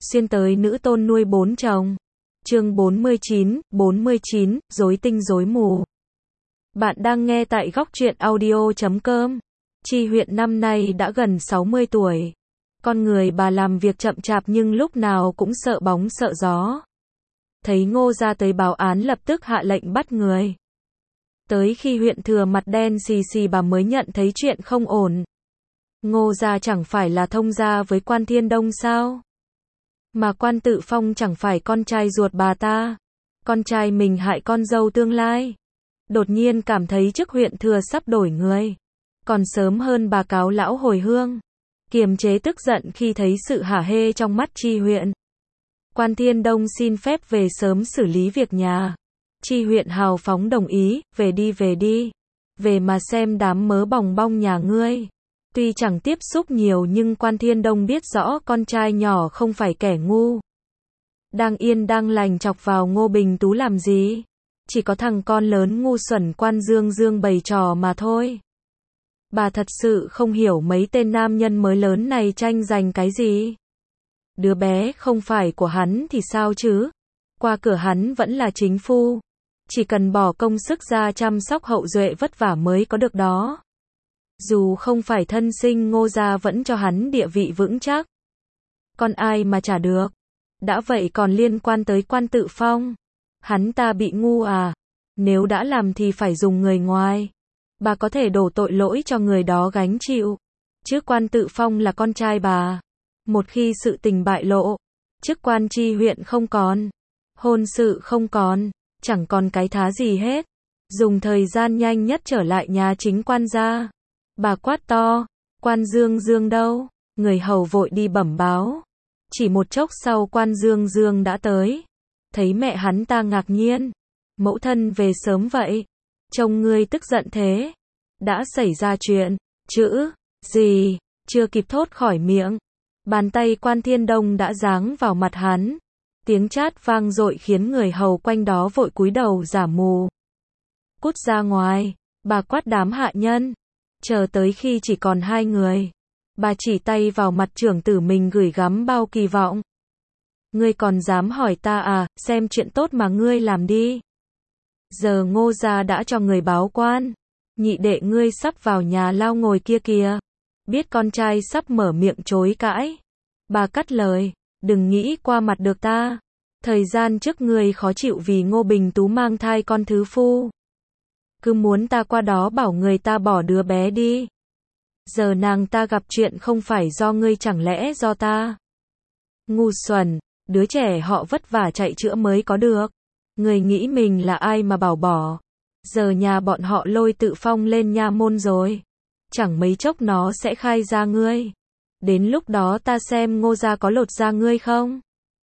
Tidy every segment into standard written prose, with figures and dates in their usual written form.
xuyên tới nữ tôn nuôi 4 chồng. Chương 49, rối tinh rối mù. Bạn đang nghe tại góc truyện audio.com. Chi Huyện năm nay đã gần 60 tuổi. Con người bà làm việc chậm chạp nhưng lúc nào cũng sợ bóng sợ gió. Thấy Ngô gia tới báo án lập tức hạ lệnh bắt người. Tới khi huyện thừa mặt đen xì xì bà mới nhận thấy chuyện không ổn. Ngô gia chẳng phải là thông gia với Quan Thiên Đông sao? Mà Quan Tự Phong chẳng phải con trai ruột bà ta. Con trai mình hại con dâu tương lai. Đột nhiên cảm thấy chức huyện thừa sắp đổi người. Còn sớm hơn bà cáo lão hồi hương. Kiềm chế tức giận khi thấy sự hả hê trong mắt Chi Huyện. Quan Thiên Đông xin phép về sớm xử lý việc nhà. Chi Huyện hào phóng đồng ý, về đi. Về mà xem đám mớ bòng bong nhà ngươi. Tuy chẳng tiếp xúc nhiều nhưng Quan Thiên Đông biết rõ con trai nhỏ không phải kẻ ngu. Đang yên đang lành chọc vào Ngô Bình Tú làm gì? Chỉ có thằng con lớn ngu xuẩn Quan Dương Dương bày trò mà thôi. Bà thật sự không hiểu mấy tên nam nhân mới lớn này tranh giành cái gì. Đứa bé không phải của hắn thì sao chứ? Qua cửa hắn vẫn là chính phu. Chỉ cần bỏ công sức ra chăm sóc hậu duệ vất vả mới có được đó. Dù không phải thân sinh Ngô gia vẫn cho hắn địa vị vững chắc. Còn ai mà trả được? Đã vậy còn liên quan tới Quan Tự Phong. Hắn ta bị ngu à? Nếu đã làm thì phải dùng người ngoài. Bà có thể đổ tội lỗi cho người đó gánh chịu. Chứ Quan Tự Phong là con trai bà. Một khi sự tình bại lộ, chức quan Chi huyện không còn, hôn sự không còn, chẳng còn cái thá gì hết. Dùng thời gian nhanh nhất trở lại nhà chính quan gia. Bà quát to, Quan Dương Dương đâu? Người hầu vội đi bẩm báo. Chỉ một chốc sau Quan Dương Dương đã tới. Thấy mẹ hắn ta ngạc nhiên. Mẫu thân về sớm vậy? Trông ngươi tức giận thế. Đã xảy ra chuyện, chữ, gì, chưa kịp thốt khỏi miệng. Bàn tay Quan Thiên Đông đã giáng vào mặt hắn. Tiếng chát vang dội khiến người hầu quanh đó vội cúi đầu giả mù. Cút ra ngoài, bà quát đám hạ nhân. Chờ tới khi chỉ còn 2 người. Bà chỉ tay vào mặt trưởng tử mình gửi gắm bao kỳ vọng. Ngươi còn dám hỏi ta à, xem chuyện tốt mà ngươi làm đi. Giờ Ngô gia đã cho người báo quan. Nhị đệ ngươi sắp vào nhà lao ngồi kia kìa. Biết con trai sắp mở miệng chối cãi. Bà cắt lời, đừng nghĩ qua mặt được ta. Thời gian trước ngươi khó chịu vì Ngô Bình Tú mang thai con thứ phu. Cứ muốn ta qua đó bảo người ta bỏ đứa bé đi. Giờ nàng ta gặp chuyện không phải do ngươi chẳng lẽ do ta. Ngu xuẩn, đứa trẻ họ vất vả chạy chữa mới có được. Người nghĩ mình là ai mà bảo bỏ. Giờ nhà bọn họ lôi Tự Phong lên nha môn rồi. Chẳng mấy chốc nó sẽ khai ra ngươi. Đến lúc đó ta xem Ngô gia có lột da ngươi không.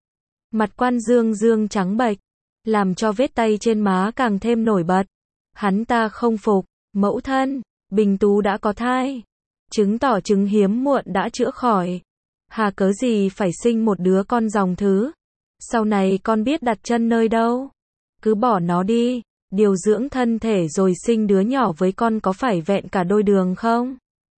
Mặt Quan Dương Dương trắng bệch, làm cho vết tay trên má càng thêm nổi bật. Hắn ta không phục, mẫu thân, Bình Tú đã có thai. Chứng tỏ chứng hiếm muộn đã chữa khỏi. Hà cớ gì phải sinh một đứa con dòng thứ. Sau này con biết đặt chân nơi đâu. Cứ bỏ nó đi, điều dưỡng thân thể rồi sinh đứa nhỏ với con có phải vẹn cả đôi đường không?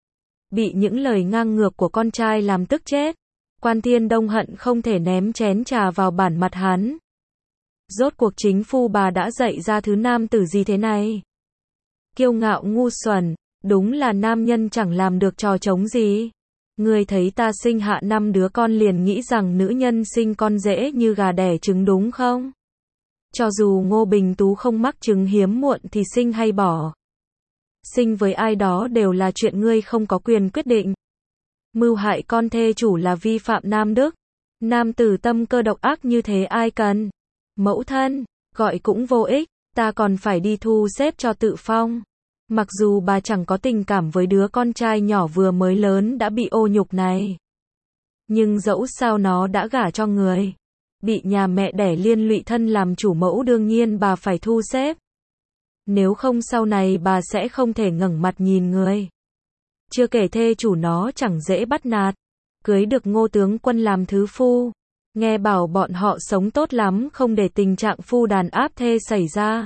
Bị những lời ngang ngược của con trai làm tức chết. Quan Thiên Đông hận không thể ném chén trà vào bản mặt hắn. Rốt cuộc chính phu bà đã dạy ra thứ nam tử gì thế này? Kiêu ngạo ngu xuẩn, đúng là nam nhân chẳng làm được trò trống gì. Ngươi thấy ta sinh hạ 5 đứa con liền nghĩ rằng nữ nhân sinh con dễ như gà đẻ trứng đúng không? Cho dù Ngô Bình Tú không mắc chứng hiếm muộn thì sinh hay bỏ. Sinh với ai đó đều là chuyện ngươi không có quyền quyết định. Mưu hại con thê chủ là vi phạm nam đức. Nam tử tâm cơ độc ác như thế ai cần. Mẫu thân, gọi cũng vô ích, ta còn phải đi thu xếp cho Tự Phong. Mặc dù bà chẳng có tình cảm với đứa con trai nhỏ vừa mới lớn đã bị ô nhục này. Nhưng dẫu sao nó đã gả cho người. Bị nhà mẹ đẻ liên lụy thân làm chủ mẫu đương nhiên bà phải thu xếp. Nếu không sau này bà sẽ không thể ngẩng mặt nhìn người. Chưa kể thê chủ nó chẳng dễ bắt nạt. Cưới được Ngô tướng quân làm thứ phu. Nghe bảo bọn họ sống tốt lắm không để tình trạng phu đàn áp thê xảy ra.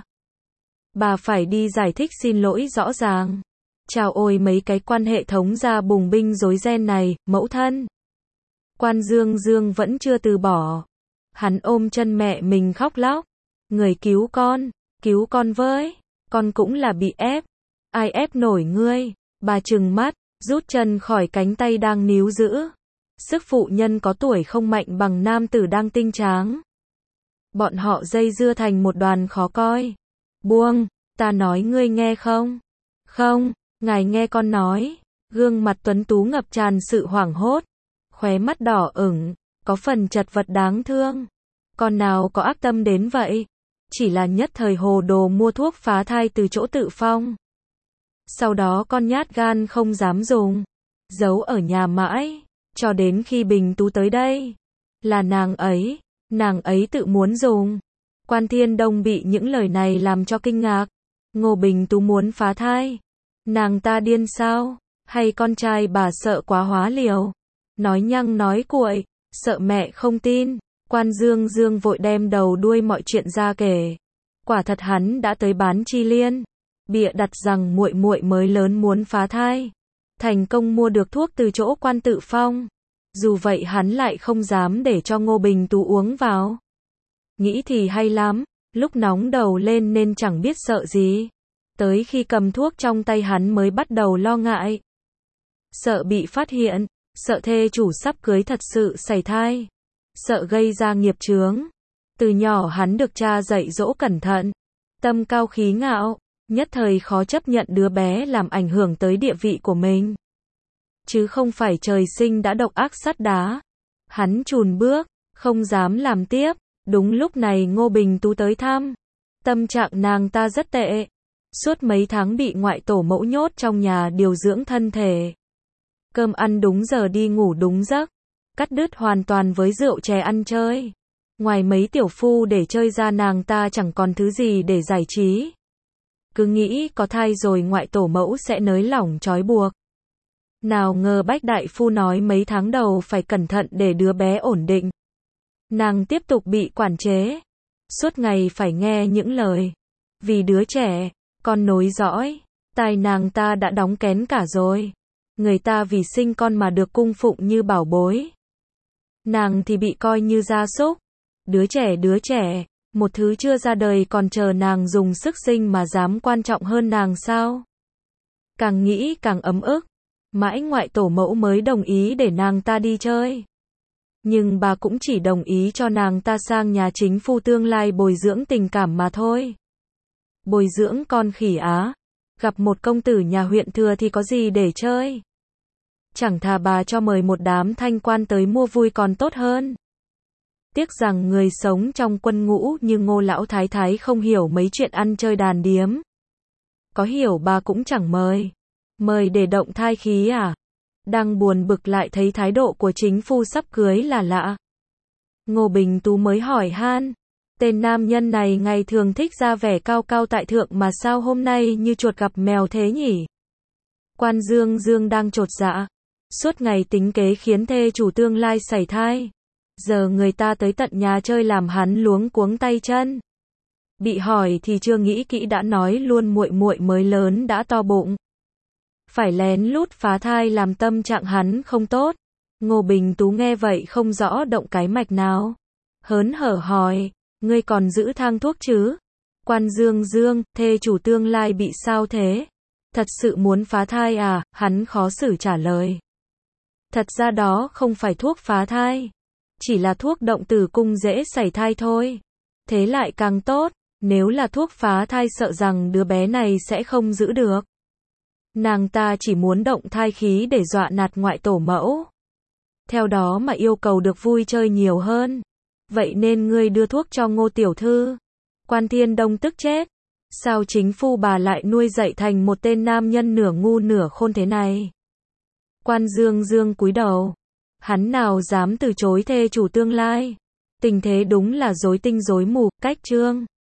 Bà phải đi giải thích xin lỗi rõ ràng. Chào ôi mấy cái quan hệ thống gia bùng binh rối ren này, mẫu thân. Quan Dương Dương vẫn chưa từ bỏ. Hắn ôm chân mẹ mình khóc lóc. Người cứu con với. Con cũng là bị ép. Ai ép nổi ngươi? Bà trừng mắt, rút chân khỏi cánh tay đang níu giữ. Sức phụ nhân có tuổi không mạnh bằng nam tử đang tinh tráng. Bọn họ dây dưa thành một đoàn khó coi. Buông, ta nói ngươi nghe không? Không, ngài nghe con nói. Gương mặt tuấn tú ngập tràn sự hoảng hốt. Khóe mắt đỏ ửng, có phần chật vật đáng thương. Con nào có ác tâm đến vậy? Chỉ là nhất thời hồ đồ mua thuốc phá thai từ chỗ Tự Phong. Sau đó con nhát gan không dám dùng. Giấu ở nhà mãi. Cho đến khi Bình Tú tới đây. Là nàng ấy tự muốn dùng. Quan Thiên Đông bị những lời này làm cho kinh ngạc. Ngô Bình Tú muốn phá thai. Nàng ta điên sao? Hay con trai bà sợ quá hóa liều? Nói nhăng nói cuội, sợ mẹ không tin. Quan Dương Dương vội đem đầu đuôi mọi chuyện ra kể. Quả thật hắn đã tới bán chi liên, bịa đặt rằng muội muội mới lớn muốn phá thai, thành công mua được thuốc từ chỗ Quan Tự Phong. Dù vậy hắn lại không dám để cho Ngô Bình Tú uống vào. Nghĩ thì hay lắm, lúc nóng đầu lên nên chẳng biết sợ gì. Tới khi cầm thuốc trong tay hắn mới bắt đầu lo ngại. Sợ bị phát hiện, sợ thê chủ sắp cưới thật sự sảy thai, sợ gây ra nghiệp chướng. Từ nhỏ hắn được cha dạy dỗ cẩn thận, tâm cao khí ngạo, nhất thời khó chấp nhận đứa bé làm ảnh hưởng tới địa vị của mình. Chứ không phải trời sinh đã độc ác sắt đá. Hắn chùn bước, không dám làm tiếp. Đúng lúc này Ngô Bình Tú tới thăm. Tâm trạng nàng ta rất tệ. Suốt mấy tháng bị ngoại tổ mẫu nhốt trong nhà điều dưỡng thân thể. Cơm ăn đúng giờ, đi ngủ đúng giấc. Cắt đứt hoàn toàn với rượu chè ăn chơi. Ngoài mấy tiểu phu để chơi ra, nàng ta chẳng còn thứ gì để giải trí. Cứ nghĩ có thai rồi ngoại tổ mẫu sẽ nới lỏng trói buộc. Nào ngờ Bách đại phu nói mấy tháng đầu phải cẩn thận để đứa bé ổn định. Nàng tiếp tục bị quản chế. Suốt ngày phải nghe những lời. Vì đứa trẻ, con nối dõi. Tai nàng ta đã đóng kén cả rồi. Người ta vì sinh con mà được cung phụng như bảo bối. Nàng thì bị coi như gia súc. Đứa trẻ, một thứ chưa ra đời còn chờ nàng dùng sức sinh mà dám quan trọng hơn nàng sao? Càng nghĩ càng ấm ức. Mãi ngoại tổ mẫu mới đồng ý để nàng ta đi chơi. Nhưng bà cũng chỉ đồng ý cho nàng ta sang nhà chính phu tương lai bồi dưỡng tình cảm mà thôi. Bồi dưỡng con khỉ á. Gặp một công tử nhà huyện thừa thì có gì để chơi. Chẳng thà bà cho mời một đám thanh quan tới mua vui còn tốt hơn. Tiếc rằng người sống trong quân ngũ như Ngô lão thái thái không hiểu mấy chuyện ăn chơi đàn điếm. Có hiểu bà cũng chẳng mời. Mời để động thai khí à? Đang buồn bực lại thấy thái độ của chính phu sắp cưới là lạ. Ngô Bình Tú mới hỏi han. Tên nam nhân này ngày thường thích ra vẻ cao cao tại thượng mà sao hôm nay như chuột gặp mèo thế nhỉ? Quan Dương Dương đang chột dạ. Suốt ngày tính kế khiến thê chủ tương lai sảy thai. Giờ người ta tới tận nhà chơi làm hắn luống cuống tay chân. Bị hỏi thì chưa nghĩ kỹ đã nói luôn muội muội mới lớn đã to bụng. Phải lén lút phá thai làm tâm trạng hắn không tốt. Ngô Bình Tú nghe vậy không rõ động cái mạch nào. Hớn hở hỏi, ngươi còn giữ thang thuốc chứ? Quan Dương Dương, thê chủ tương lai bị sao thế? Thật sự muốn phá thai à? Hắn khó xử trả lời. Thật ra đó không phải thuốc phá thai. Chỉ là thuốc động tử cung dễ sảy thai thôi. Thế lại càng tốt. Nếu là thuốc phá thai sợ rằng đứa bé này sẽ không giữ được. Nàng ta chỉ muốn động thai khí để dọa nạt ngoại tổ mẫu. Theo đó mà yêu cầu được vui chơi nhiều hơn. Vậy nên ngươi đưa thuốc cho Ngô tiểu thư. Quan Thiên Đông tức chết. Sao chính phu bà lại nuôi dạy thành một tên nam nhân nửa ngu nửa khôn thế này? Quan Dương Dương cúi đầu. Hắn nào dám từ chối thê chủ tương lai. Tình thế đúng là rối tinh rối mù, cách chương.